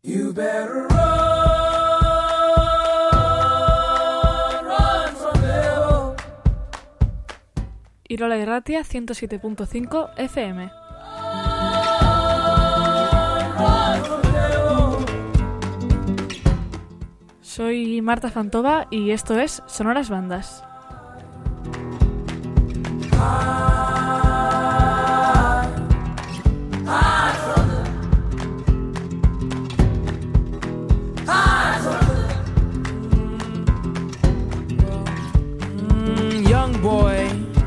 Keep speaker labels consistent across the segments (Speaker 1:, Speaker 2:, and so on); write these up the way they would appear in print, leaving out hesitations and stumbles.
Speaker 1: You better run from devil.
Speaker 2: Irola Irratia 107.5 FM. Soy Marta Fantova y esto es Sonoras Bandas.
Speaker 1: Young boy.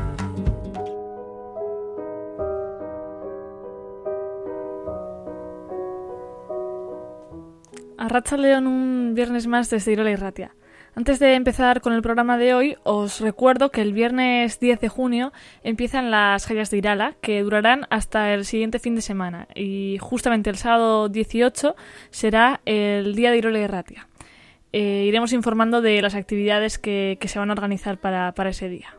Speaker 2: Arratsaldeon, un viernes más desde Irola Irratia. Antes de empezar con el programa de hoy, os recuerdo que el viernes 10 de junio empiezan las Jaias de Irala, que durarán hasta el siguiente fin de semana. Y justamente el sábado 18 será el día de Irola Irratia. Iremos informando de las actividades que se van a organizar para ese día.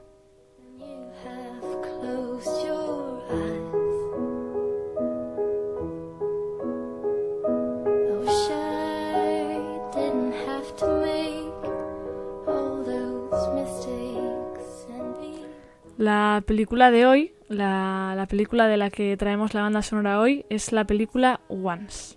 Speaker 2: La película de hoy, la película de la que traemos la banda sonora hoy, es la película Once.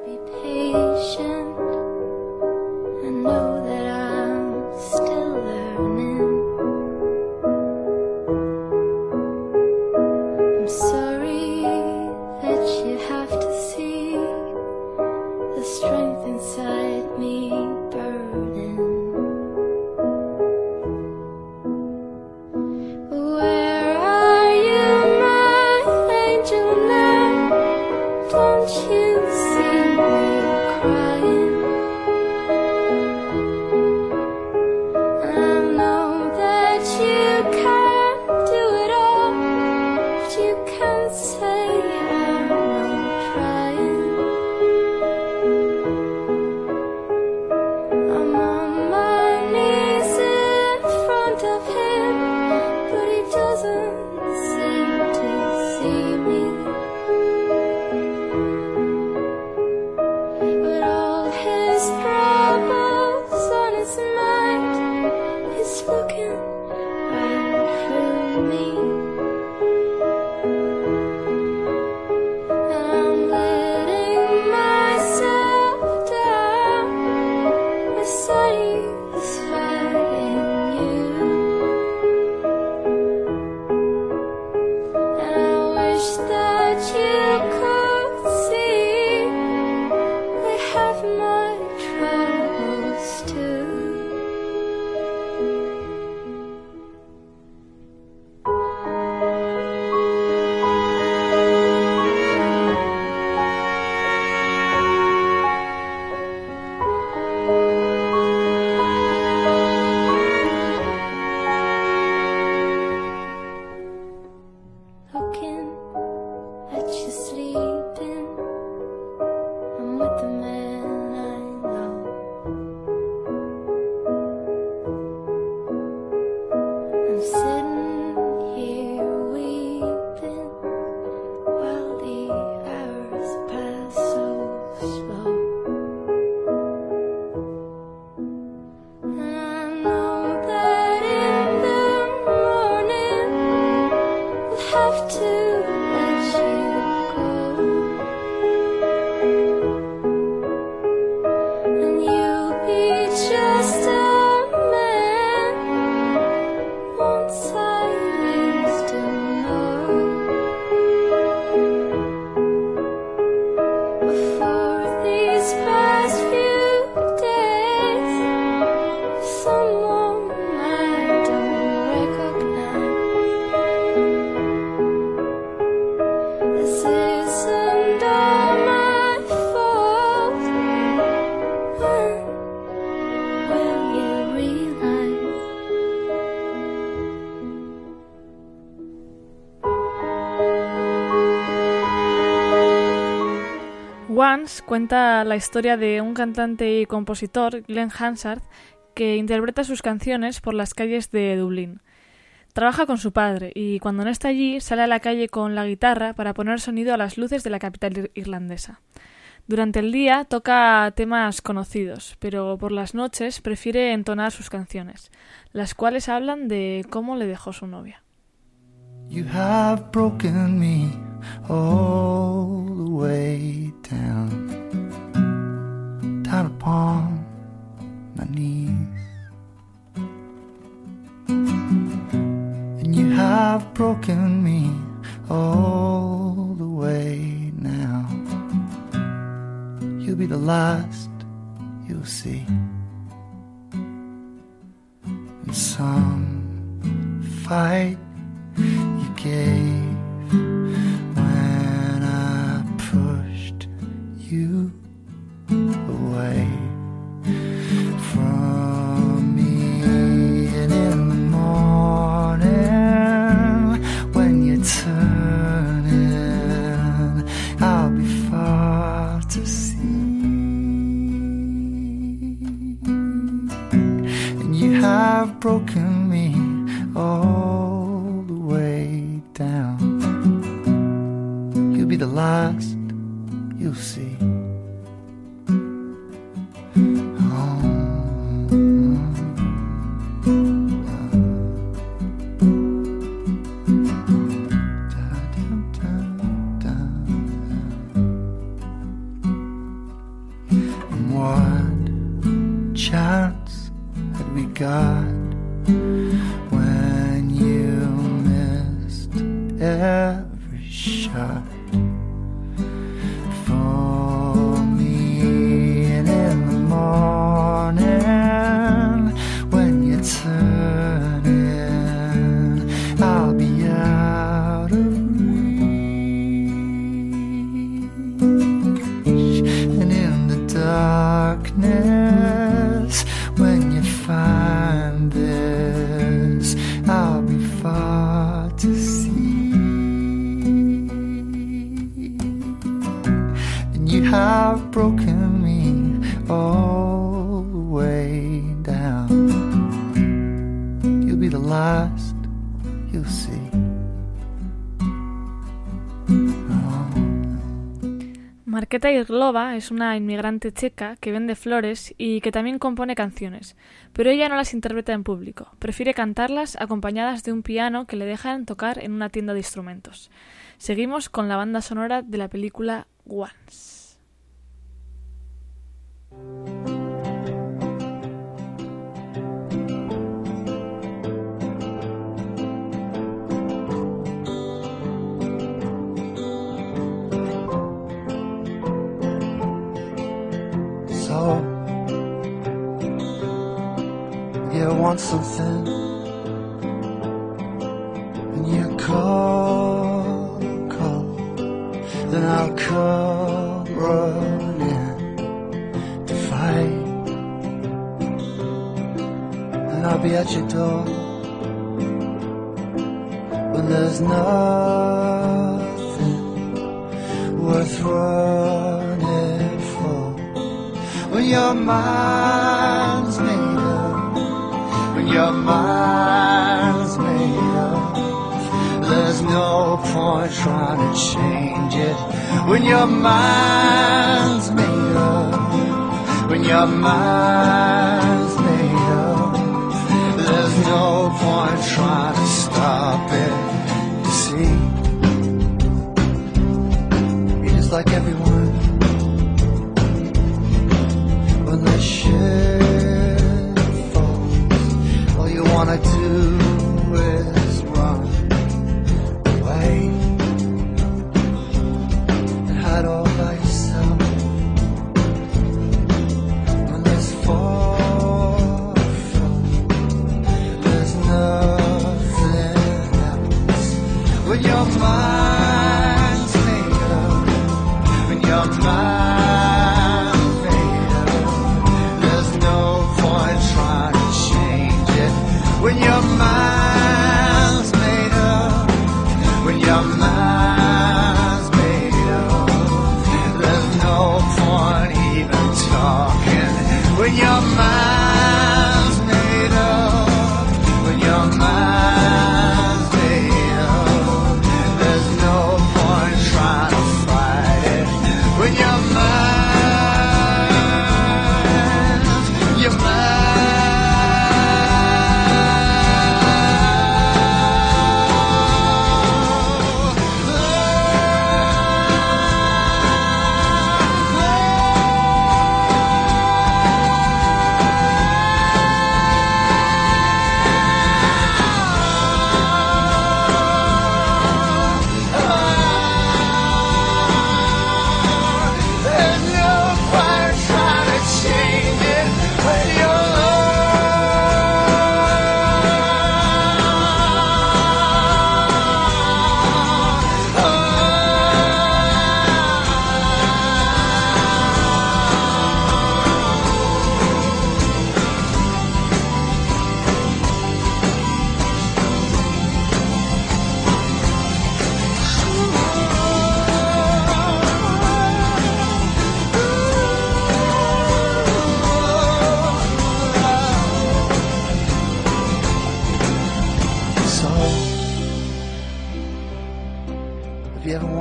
Speaker 2: Once cuenta la historia de un cantante y compositor, Glenn Hansard, que interpreta sus canciones por las calles de Dublín. Trabaja con su padre y cuando no está allí sale a la calle con la guitarra para poner sonido a las luces de la capital irlandesa. Durante el día toca temas conocidos, pero por las noches prefiere entonar sus canciones, las cuales hablan de cómo le dejó su novia.
Speaker 3: You have broken me all the way down upon my knees, and you have broken me all the way now. You'll be the last you'll see. And some fight you gave when I pushed you away from me, and in the morning when you turn in, I'll be far to see. And you have broken me all the way down. You'll be the last you'll see. God, when you missed every shot for me, and in the morning when you turn in, I'll be out of reach, and in the darkness when you find this, I'll be far to see. And you have broken me all the way down. You'll be the last you'll see.
Speaker 2: Markéta Irglova es una inmigrante checa que vende flores y que también compone canciones, pero ella no las interpreta en público, prefiere cantarlas acompañadas de un piano que le dejan tocar en una tienda de instrumentos. Seguimos con la banda sonora de la película Once.
Speaker 3: So, you want something, and you call, then I'll come running to fight, and I'll be at your door when there's nothing worth running for. When your mind's made up, when your mind's made up, there's no point trying to change it. When your mind's made up, when your mind's made up, there's no point trying to stop it. You see, you're just like everyone. When the shit falls, all you wanna do is run away and hide all by yourself. When there's far from, there's nothing else. When your mind's made up, when your mind when your mind's made up, when your mind's made up, there's no point even talking. When your mind's made up, when your mind's made up, there's no point trying to fight it. When your mind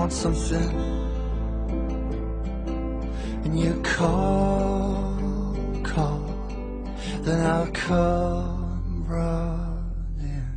Speaker 3: want something and you call, then I'll come running.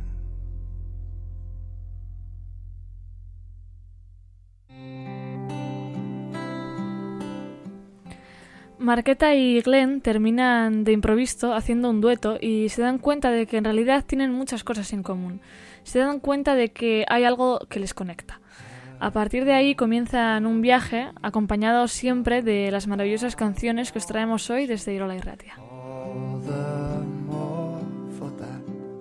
Speaker 2: Marqueta y Glenn terminan de improviso haciendo un dueto y se dan cuenta de que en realidad tienen muchas cosas en común. Se dan cuenta de que hay algo que les conecta. A partir de ahí comienzan un viaje acompañados siempre de las maravillosas canciones que os traemos hoy desde Irola Irratia.
Speaker 3: All the more for that.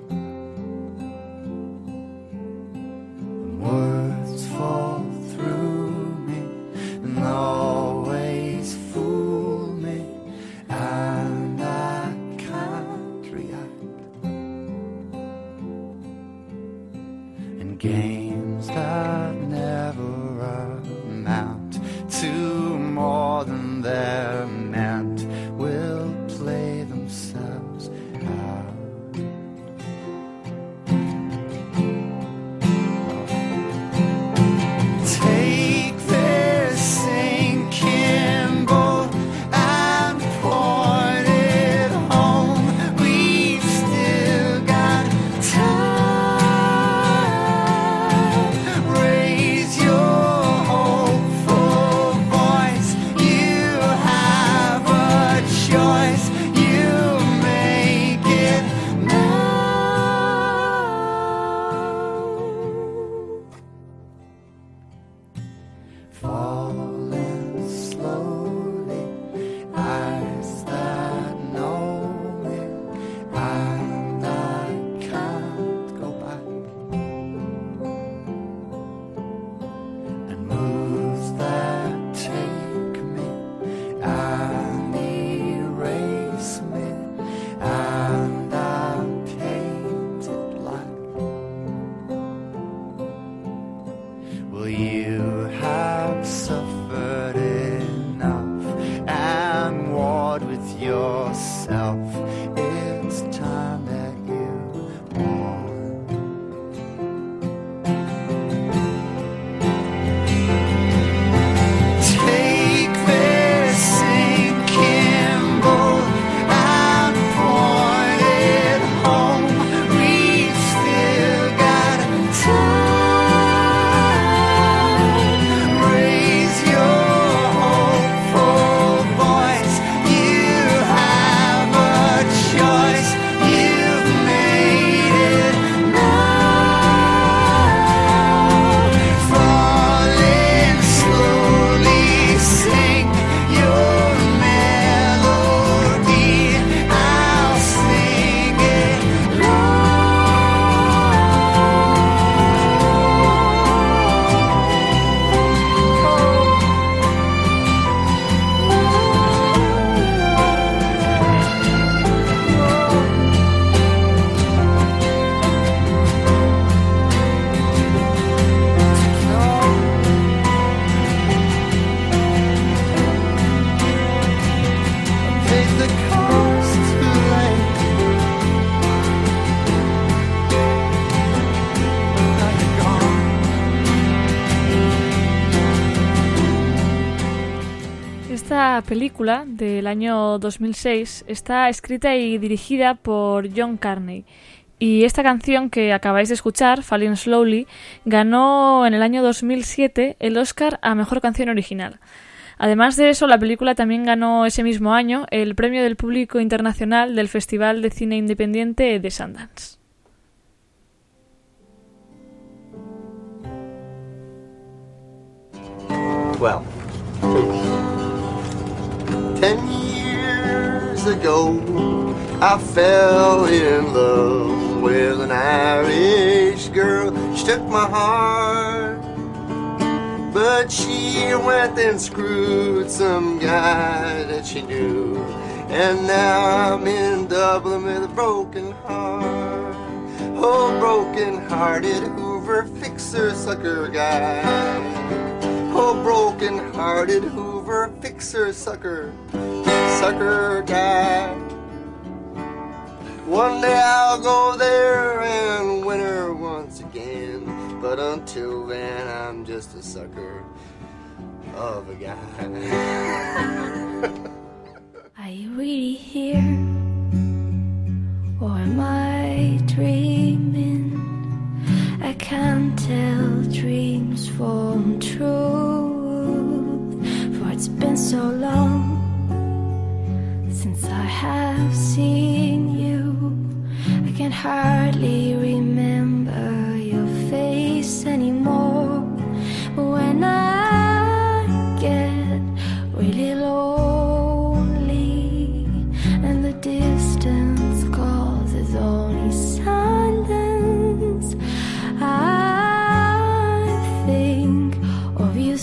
Speaker 3: Words fall through me and always fool me, and I can't react. And games that never amount to more than they're meant will play themselves out. Take this sinking boat and point it home. We've still got time. Raise your hopeful voice. You have a choice. You make it now. Falling slowly, eyes that know me, and I can't go back. And moves that take me and erase me, and I'm painted black. Well, you have suffered enough and warred with yourself. It's time that you won. Take this sinking boat and point it home. We've still got time. Raise your hopeful voice. You have a choice. You've made it now. Falling slowly, sing your melody. I'll sing it Take the cost too late. Now you're gone.
Speaker 2: Esta película del año 2006 está escrita y dirigida por John Carney. Y esta canción que acabáis de escuchar, Falling Slowly, ganó en el año 2007 el Oscar a Mejor Canción Original. Además de eso, la película también ganó ese mismo año el premio del público internacional del Festival de Cine Independiente de Sundance.
Speaker 4: Well, 10 years ago, I fell in love with an Irish girl. She took my heart, but she went and screwed some guy that she knew. And now I'm in Dublin with a broken heart. Oh, broken-hearted Hoover fixer sucker guy. Oh, broken-hearted Hoover fixer sucker guy. One day I'll go there and win her once again. but until then I'm just a sucker of a guy.
Speaker 5: Are you really here? Or am I dreaming? I can't tell dreams from truth, for it's been so long since I have seen you. I can hardly remember your face anymore. But when I get really lonely and the distance causes only silence, I think of you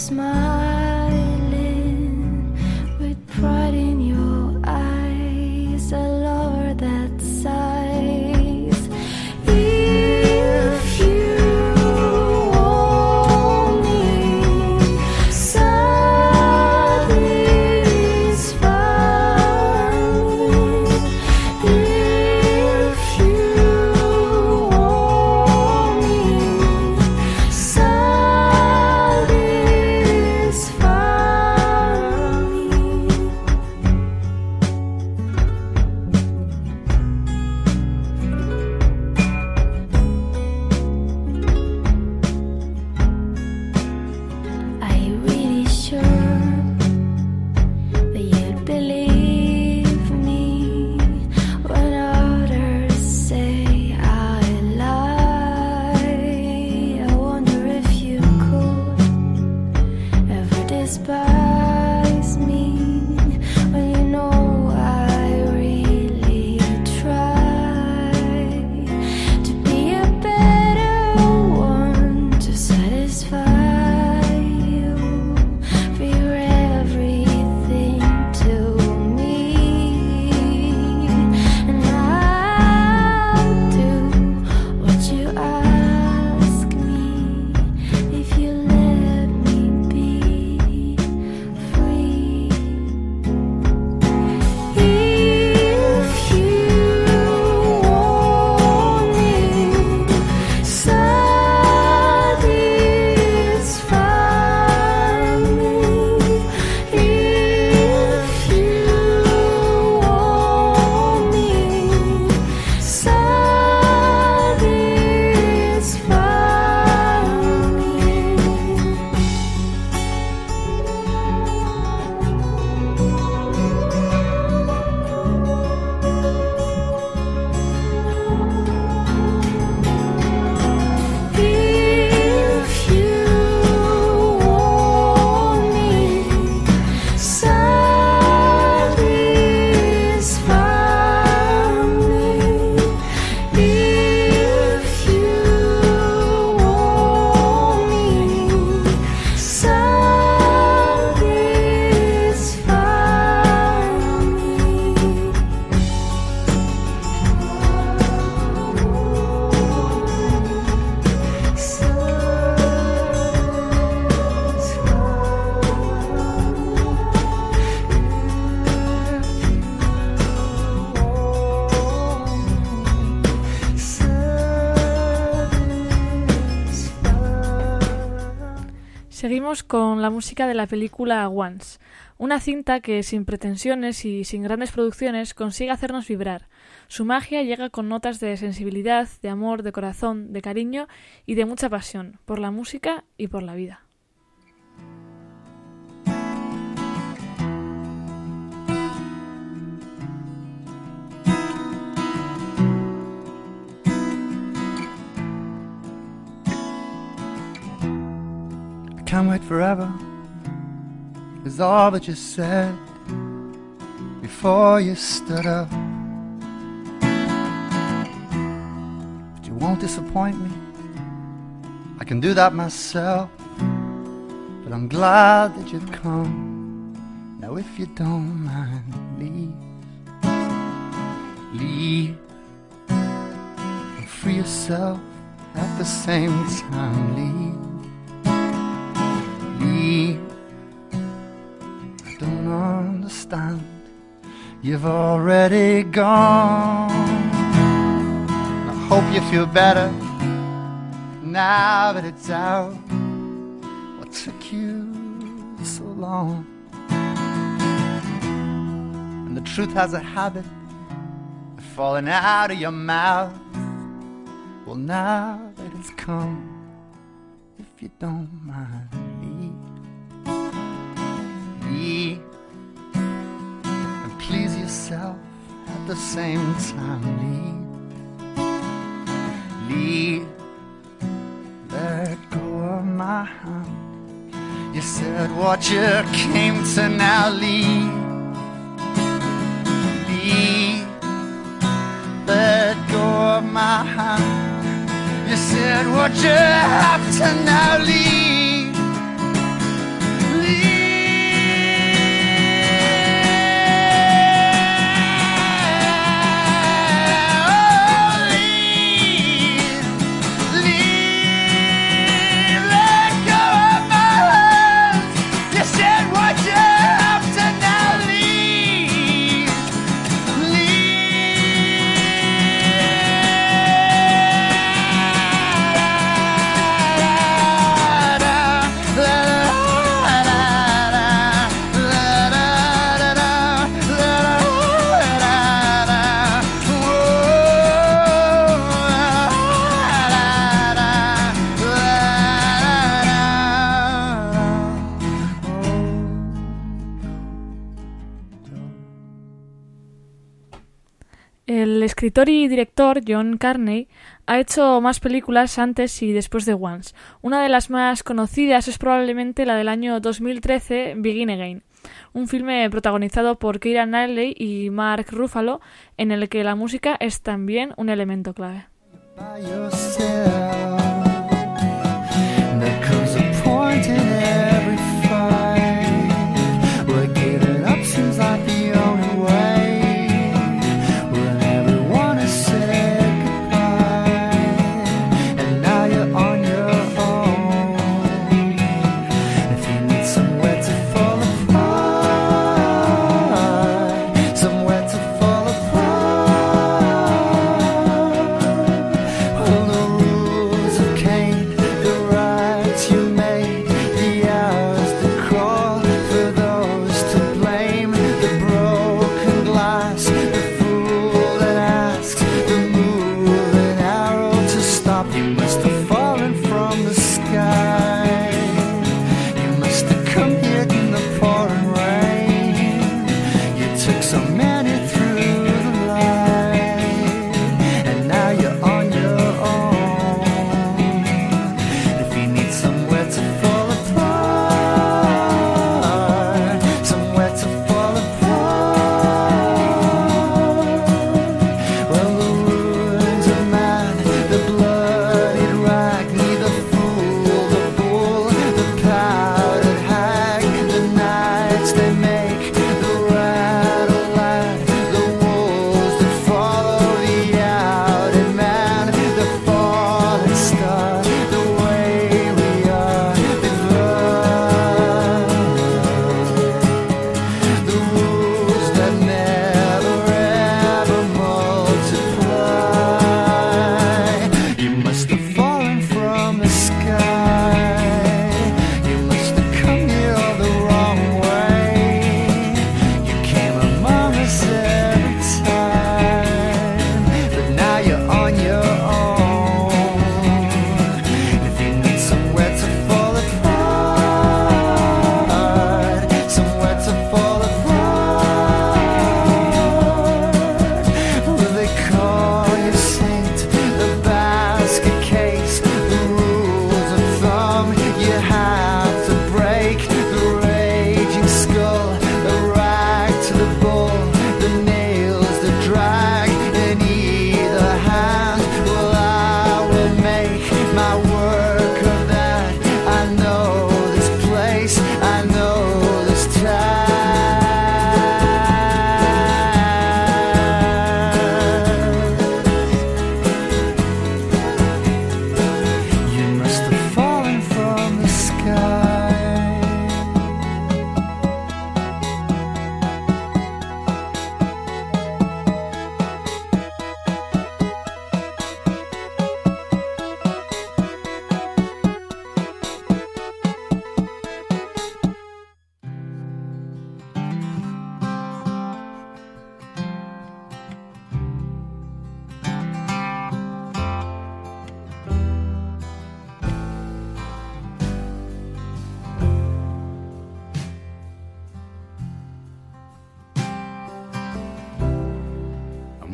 Speaker 5: smiling with pride in your eyes, a lover that sighs. If you want me, satisfy me. If you want me, satisfy me. Are you really sure that you'd believe me when others say I lie? I wonder if you could ever despise me when you know I really try to be a better one to satisfy you. For you're everything to me, and I'll do what you ask me if you let me be free. If you want me, satisfy me. If you want me,
Speaker 2: Seguimos con la música de la película Once, una cinta que sin pretensiones y sin grandes producciones consigue hacernos vibrar. Su magia llega con notas de sensibilidad, de amor, de corazón, de cariño y de mucha pasión por la música y por la vida.
Speaker 3: Can't wait forever is all that you said before you stood up. But you won't disappoint me, I can do that myself. But I'm glad that you've come. Now if you don't mind, leave and free yourself at the same time. Leave. I don't understand. You've already gone. I hope you feel better now that it's out, what took you so long? And the truth has a habit of falling out of your mouth. Well, now that it's come, if you don't mind, leave and please yourself at the same time. Leave, let go of my hand. You said what you came to, now leave. Leave, let go of my hand. You said what you have to, now leave. Leave.
Speaker 2: El escritor y director John Carney ha hecho más películas antes y después de Once. Una de las más conocidas es probablemente la del año 2013, Begin Again, un filme protagonizado por Keira Knightley y Mark Ruffalo, en el que la música es también un elemento clave.
Speaker 3: By yourself, there comes a point in every fight where giving up seems like the only way, when everyone has said goodbye, and now you're on your own. If you need somewhere to fall apart, somewhere to fall apart, well, the rules of Cain, the rights you made, the hours that crawl for those to blame, the broken glass, the fool that asks, the moving arrow to stop. You must have fallen from the sky, you must have come here in the pouring rain. You took so many through the light, and now you're on your own. If you need somewhere to fall apart, somewhere to fall apart, well, the ruins of man, the bloodied rag, neither fool, the bull, the powdered hag, the nights they make, the rattle laugh,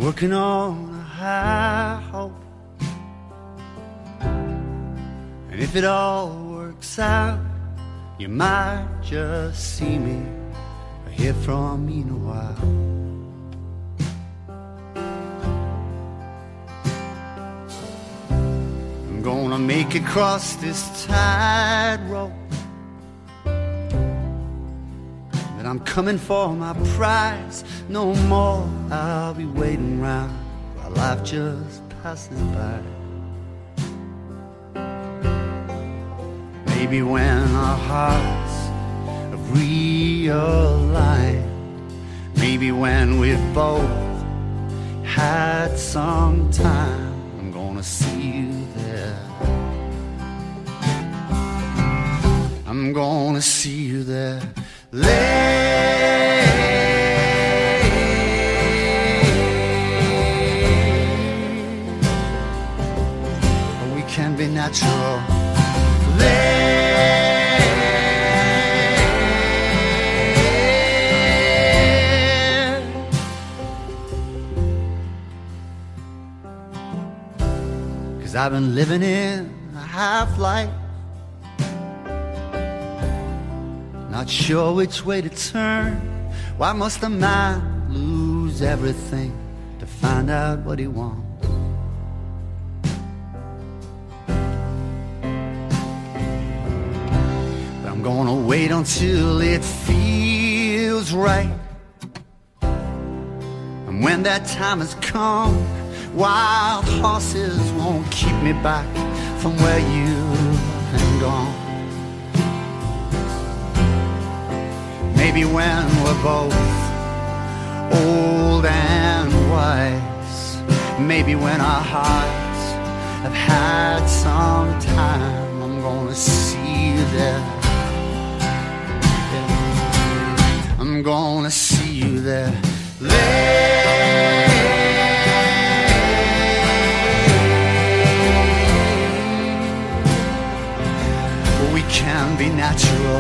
Speaker 3: working on a high hope. And if it all works out, you might just see me or hear from me in a while. I'm gonna make it across this tightrope, but I'm coming for my prize. No more I'll be waiting round while life just passes by. Maybe when our hearts have realigned, maybe when we've both had some time, I'm gonna see you there. I'm gonna see you there. We can be natural. Cause I've been living in a half-life, not sure which way to turn. Why must a man lose everything to find out what he wants? But I'm gonna wait until it feels right, and when that time has come, wild horses won't keep me back from where you've been gone. Maybe when we're both old and wise, maybe when our hearts have had some time, I'm gonna see you there. Yeah. I'm gonna see you there. We can be natural.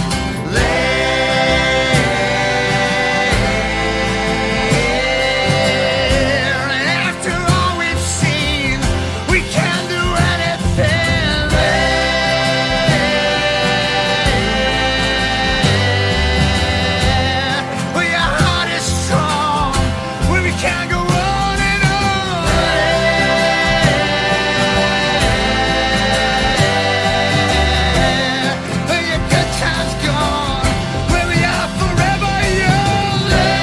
Speaker 3: After all we've seen, we can do anything. Well, your heart is strong, when we can go on and on. Well, your good time's gone, where we are forever young.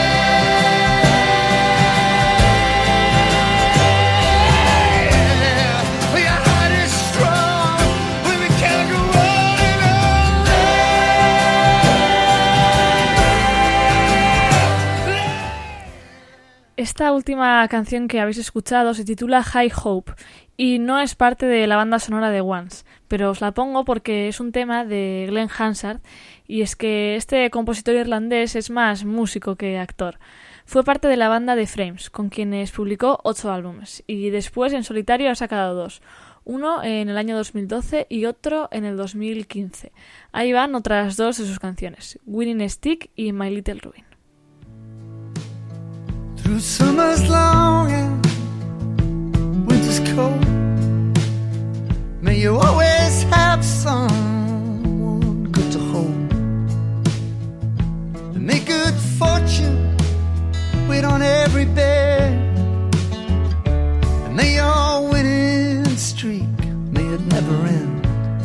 Speaker 3: Well, your heart is strong, when we can go on and on.
Speaker 2: Esta última canción que habéis escuchado se titula High Hope y no es parte de la banda sonora de Once, pero os la pongo porque es un tema de Glenn Hansard, y es que este compositor irlandés es más músico que actor. Fue parte de la banda The Frames, con quienes publicó 8 álbumes, y después en solitario ha sacado 2, uno en el año 2012 y otro en el 2015. Ahí van otras 2 de sus canciones, Winning Stick y My Little Ruin.
Speaker 3: Through summer's long and winter's cold, may you always have someone good to hold. And may good fortune wait on every bed, and may your winning streak, may it never end.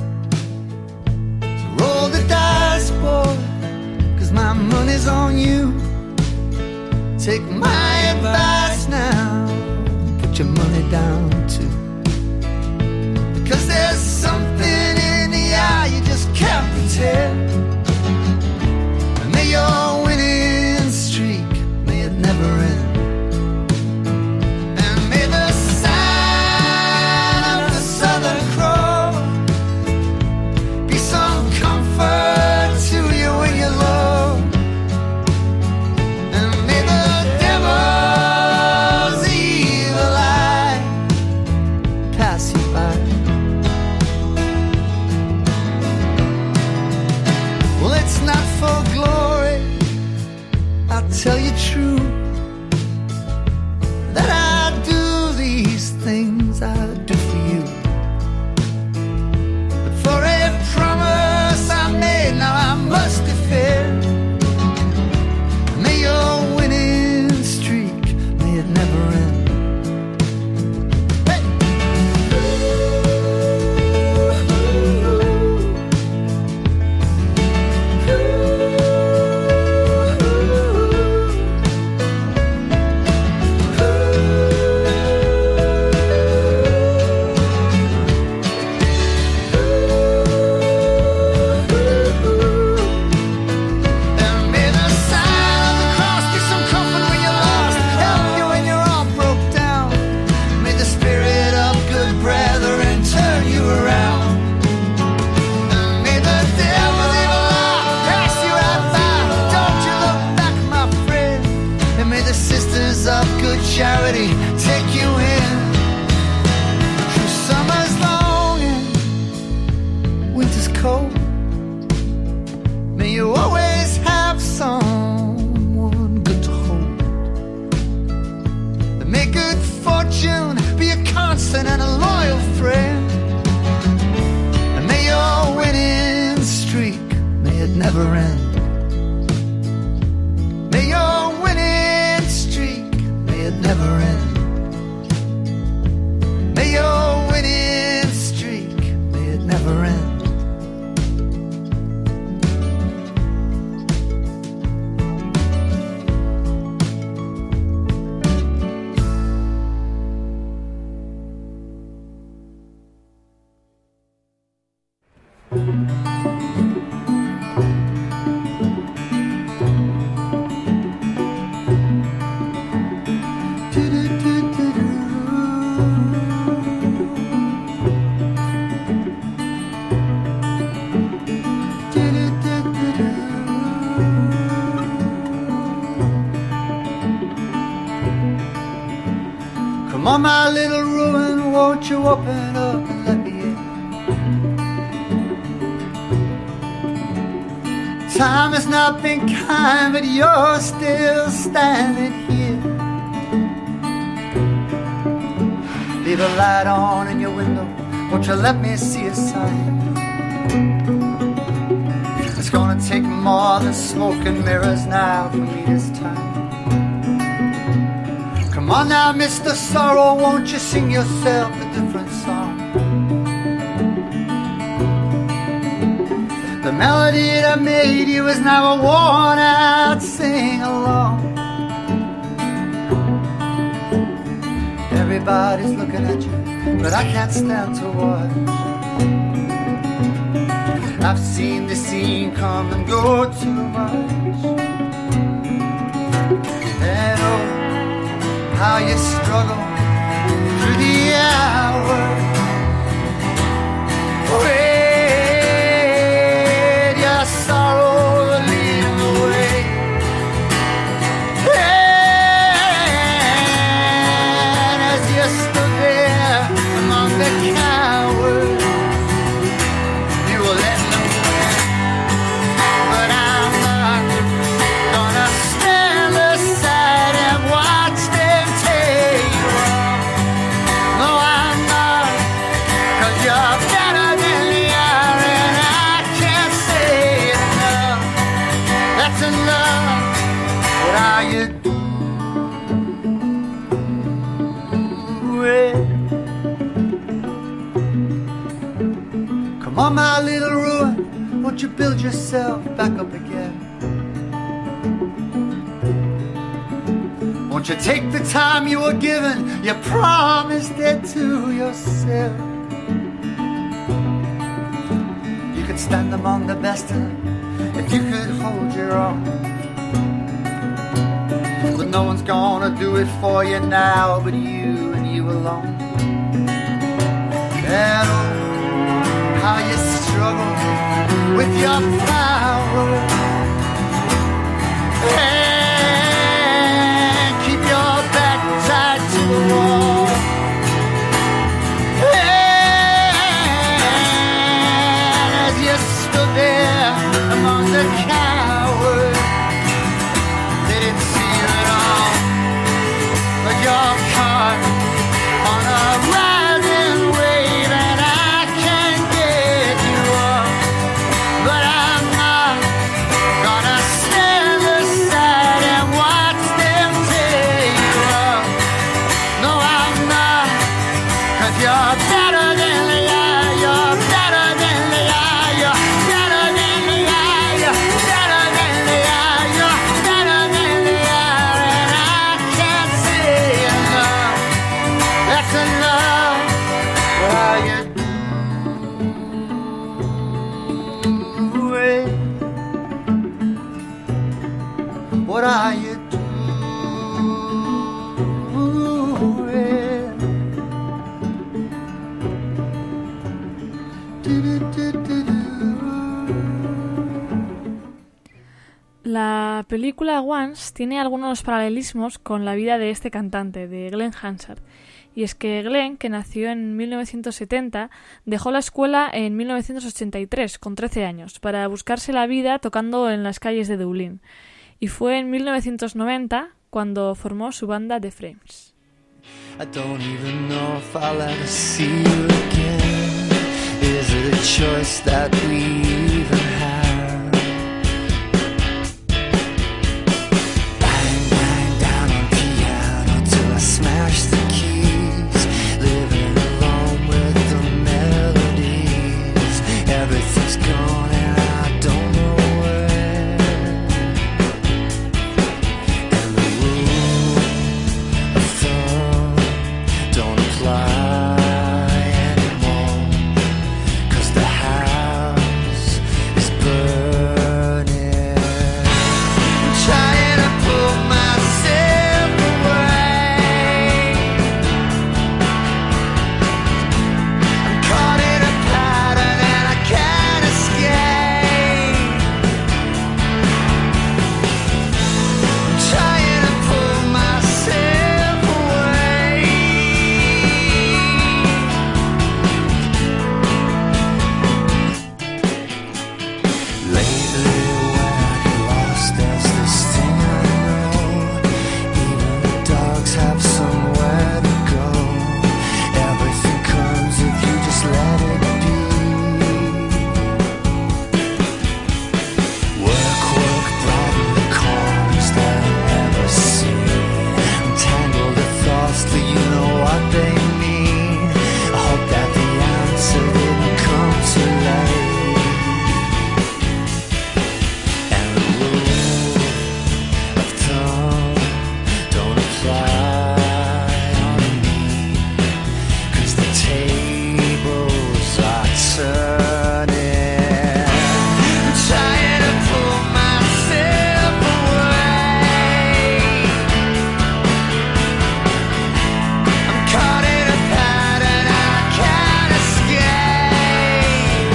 Speaker 3: So roll the dice, boy, 'cause my money's on you. Take my advice now, put your money down too. Because there's something in the eye you just can't pretend. And may your winning streak, may it never end. And may the sign of the Southern Cross be some comfort to you when you're low. Tell you true that charity take you in through summer's long and winter's cold. May you always have someone good to hold. And may good fortune be a constant and a loyal friend. And may your winning streak, may it never end. May your winning streak, may it never end. May your winning streak, may it never end. Come on, my little ruin, won't you open up and let me in? Time has not been kind, but you're still standing here. Leave a light on in your window, won't you let me see a sign? It's gonna take more than smoke and mirrors now for me this time. Come on now, Mr. Sorrow, won't you sing yourself a different song? The melody that made you is now a worn out sing-along. Everybody's looking at you, but I can't stand to watch. I've seen the scene come and go too much. And oh, how you struggle through the hours. With your sorrow leading the way. And as you stood there among the cowards, you were letting them win. But I'm not gonna stand aside and watch them take you off. No, I'm not, 'cause you're better than they are, and I can't say enough. That's enough. What are you doing? Come on, my little ruin, won't you build yourself back up again? Won't you take the time you were given? You promised it to yourself. You could stand among the best of them if you could hold your own. But no one's gonna do it for you now but you and you alone. And oh, how you struggle with your power. And keep your back tied to the wall. And as you stood there among the cowards, they didn't see you at all. But you're caught on a rising wave, and I can't get you up. But I'm not gonna stand aside and watch them take you up. No, I'm not, 'cause you're better than they are. You're better than they are. You're better than they are. You're better than they are. You're better than they are, and I can't say enough. That's enough. What are you doing? What are you doing?
Speaker 2: La La película Once tiene algunos paralelismos con la vida de este cantante, de Glenn Hansard. Y es que Glenn, que nació en 1970, dejó la escuela en 1983, con 13 años, para buscarse la vida tocando en las calles de Dublín. Y fue en 1990 cuando formó su banda The Frames.
Speaker 6: I don't even know if I'll ever see you again. Is it a choice that we even have? Bang, bang, down on piano till I smash the keys. Living alone with the melodies. Everything's gone and I don't know where. And the rule of thumb don't apply anymore, 'cause the house is burning. I'm trying to pull myself away. I'm caught in a pattern and I can't escape. I'm trying to pull myself away. Lately when I get lost, there's this thing I know. Even the dogs have somewhere to go. Everything comes if you just let it be. Work, work, brighten the corners that I never see. Untangle the thoughts that you know what they mean. I hope that the answer didn't come too late. And the rule of thumb don't apply on me, 'cause the tables are turning. I'm trying to pull myself away. I'm caught in a pattern I can't escape.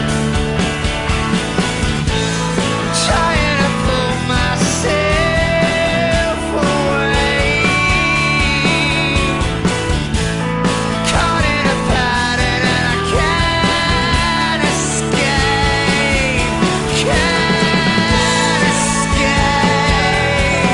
Speaker 6: I'm trying to pull myself away. Caught in a pattern and I can't escape. Can't escape.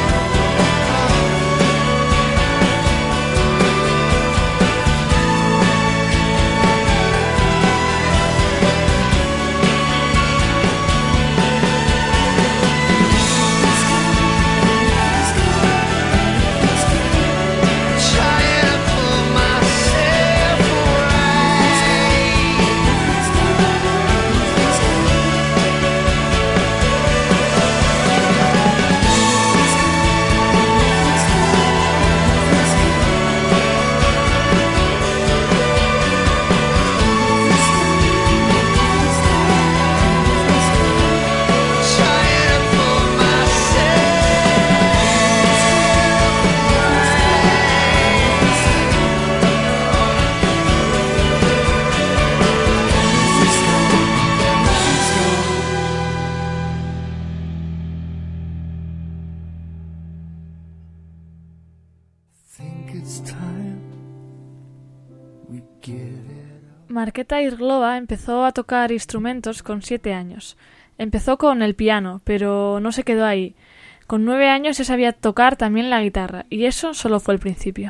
Speaker 6: Trying to pull myself Trying to pull Think it's time we give it up.
Speaker 2: Markéta Irglova empezó a tocar instrumentos con 7 años. Empezó con el piano, pero no se quedó ahí. Con 9 años ya sabía tocar también la guitarra, y eso solo fue el principio.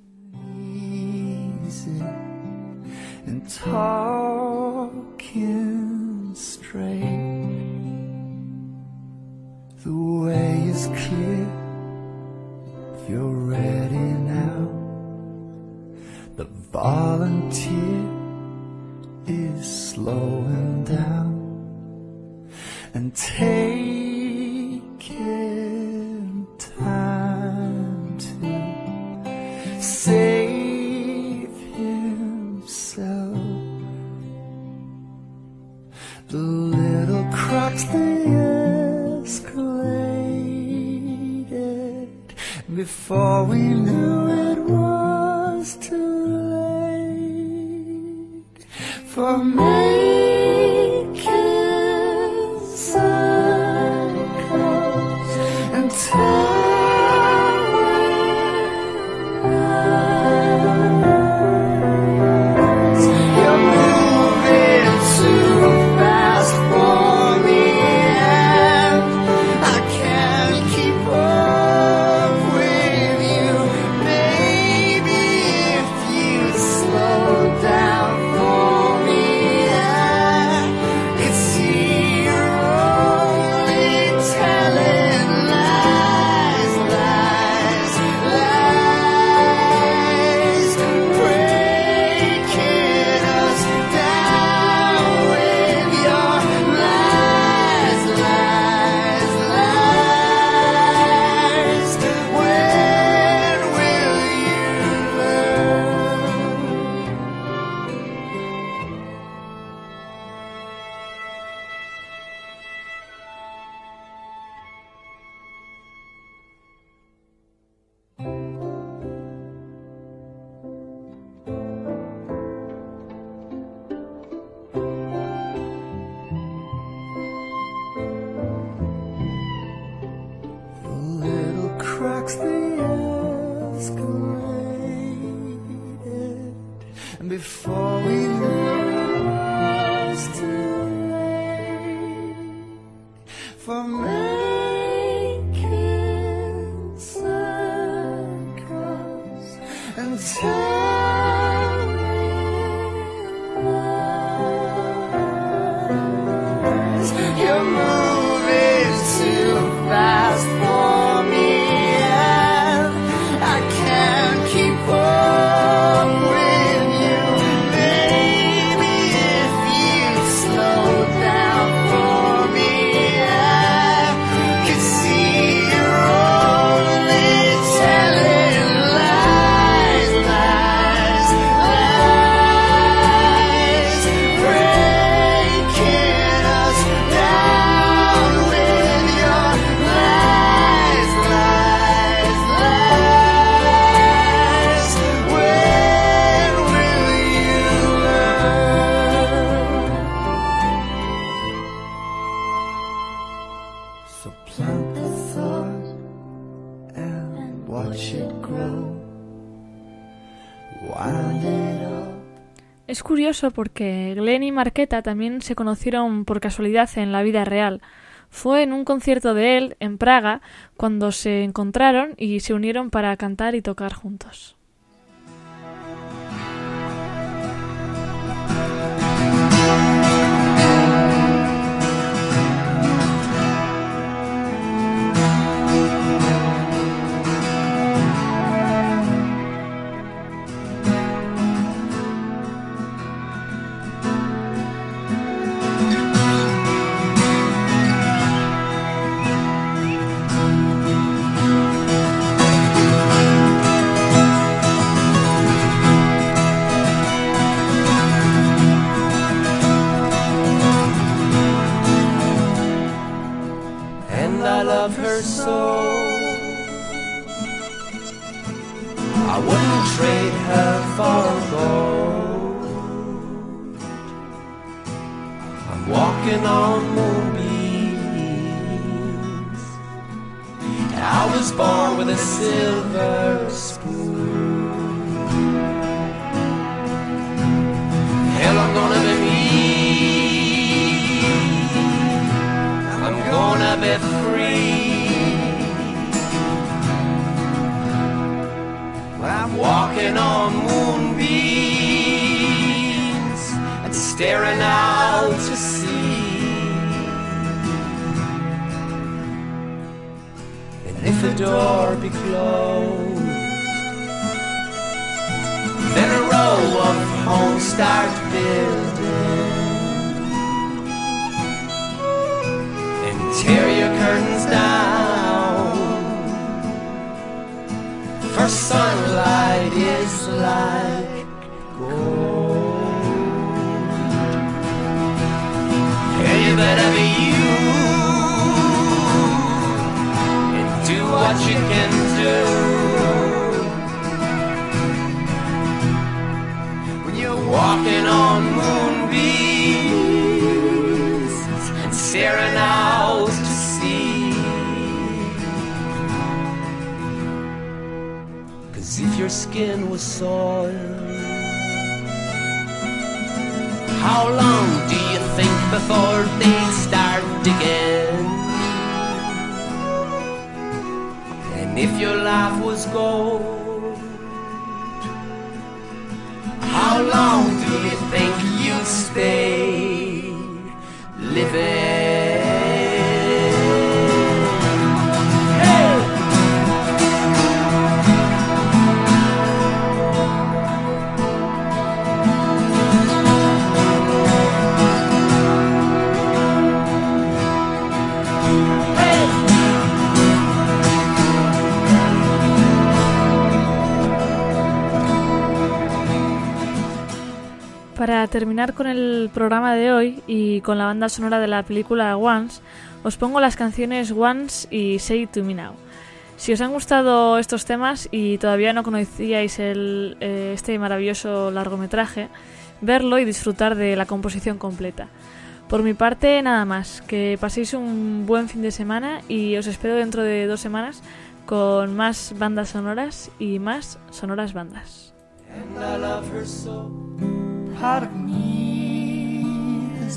Speaker 6: Easy and talking straight. The way is clear if you're ready now. The volunteer is slowing down and taking time to save himself. The little cracks they escalated before we knew it was too late for making circles. cracks they escalated, and before we knew it was too late for making circles and telling lies. You're moving too fast for me, and I can't keep up with you. Baby, if you slow down for me, I could see you're only telling lies, lies, lies, breaking us down with your lies, lies, lies. When will you learn? So plant the thought and watch it grow. Wind it up.
Speaker 2: Es curioso porque Glenn y Marqueta también se conocieron por casualidad en la vida real. Fue en un concierto de él, en Praga, cuando se encontraron y se unieron para cantar y tocar juntos.
Speaker 1: And I love her so. I wouldn't trade her for gold. I'm walking on moonbeams. I was born with a silver spoon. Hell, I'm gonna be me. I'm gonna be free. I'm walking on moonbeams and staring out to sea. And if a door be closed, then a row of homes start building. Tear your curtains down, for sunlight is like gold. And you better be you and do what you can do. When you're walking on moonbeams and staring out to sea. as if your skin was soiled. How long do you think before they'd start again? And if your laugh was gold, how long do you think you'd stay living?
Speaker 2: Para terminar con el programa de hoy y con la banda sonora de la película Once, os pongo las canciones Once y Say It To Me Now. Si os han gustado estos temas y todavía no conocíais este maravilloso largometraje, verlo y disfrutar de la composición completa. Por mi parte, nada más, que paséis un buen fin de semana y os espero dentro de 2 semanas con más bandas sonoras y más sonoras bandas.
Speaker 1: And I love her so.
Speaker 3: Part of me has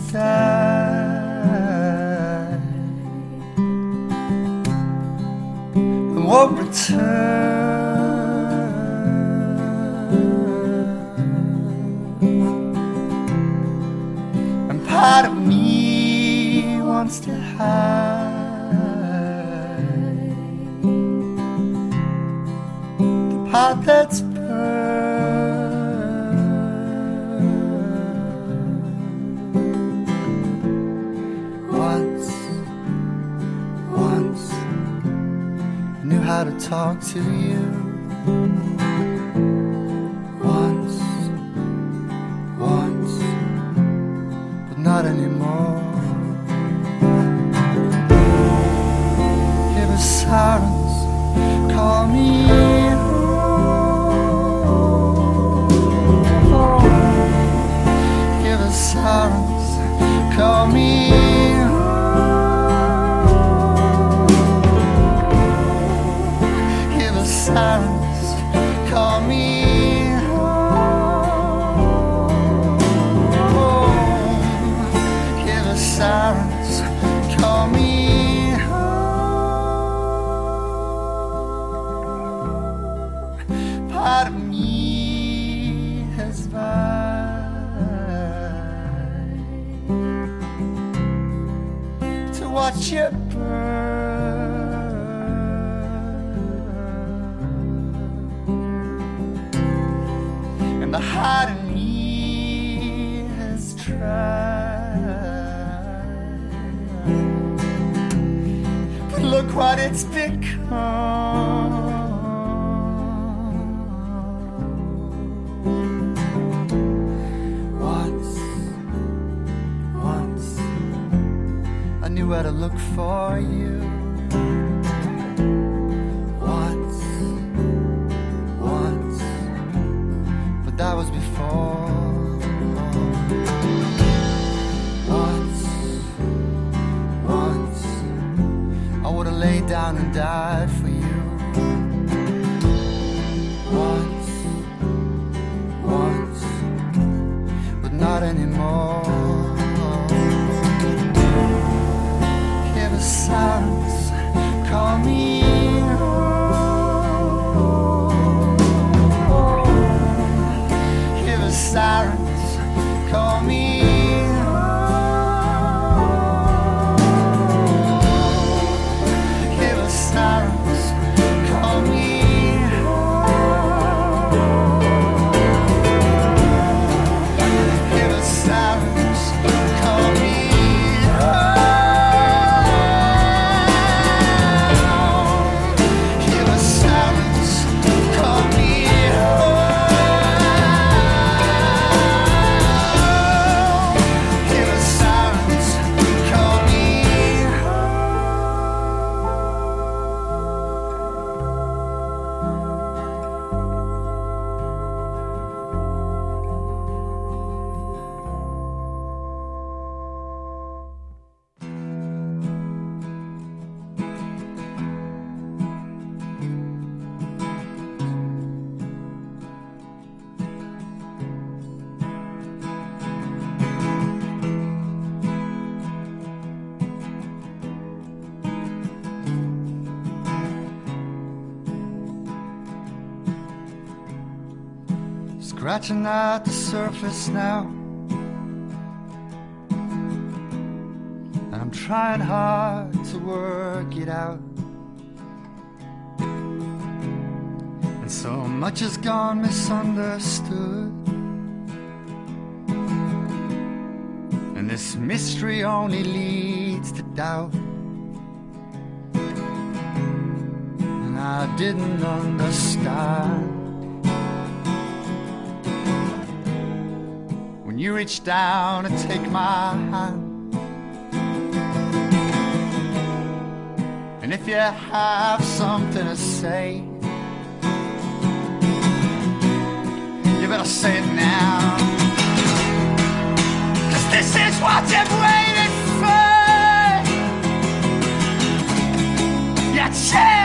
Speaker 3: died and won't return. And part of me wants to hide the part that's burned. How to talk to you once, but not anymore. Hear the sirens call me home. Hear the sirens call me home. Sirens call me home. Hear the sirens call me home. Part of me has vowed to watch you burn. The heart in me has tried, but look what it's become. Once, I knew where to look for you. That was before. Once, I would've laid down and died for you. Once, but not anymore. Hear the sirens call me sirens call me home. Hear the sirens call me home. Hear the sirens call me home. scratching at the surface now, and I'm trying hard to work it out. And so much has gone misunderstood, and this mystery only leads to doubt. And I didn't understand when you reached down to take my hand. And if you have something to say, you better say it now, 'cause this is what you've waited for. Your chance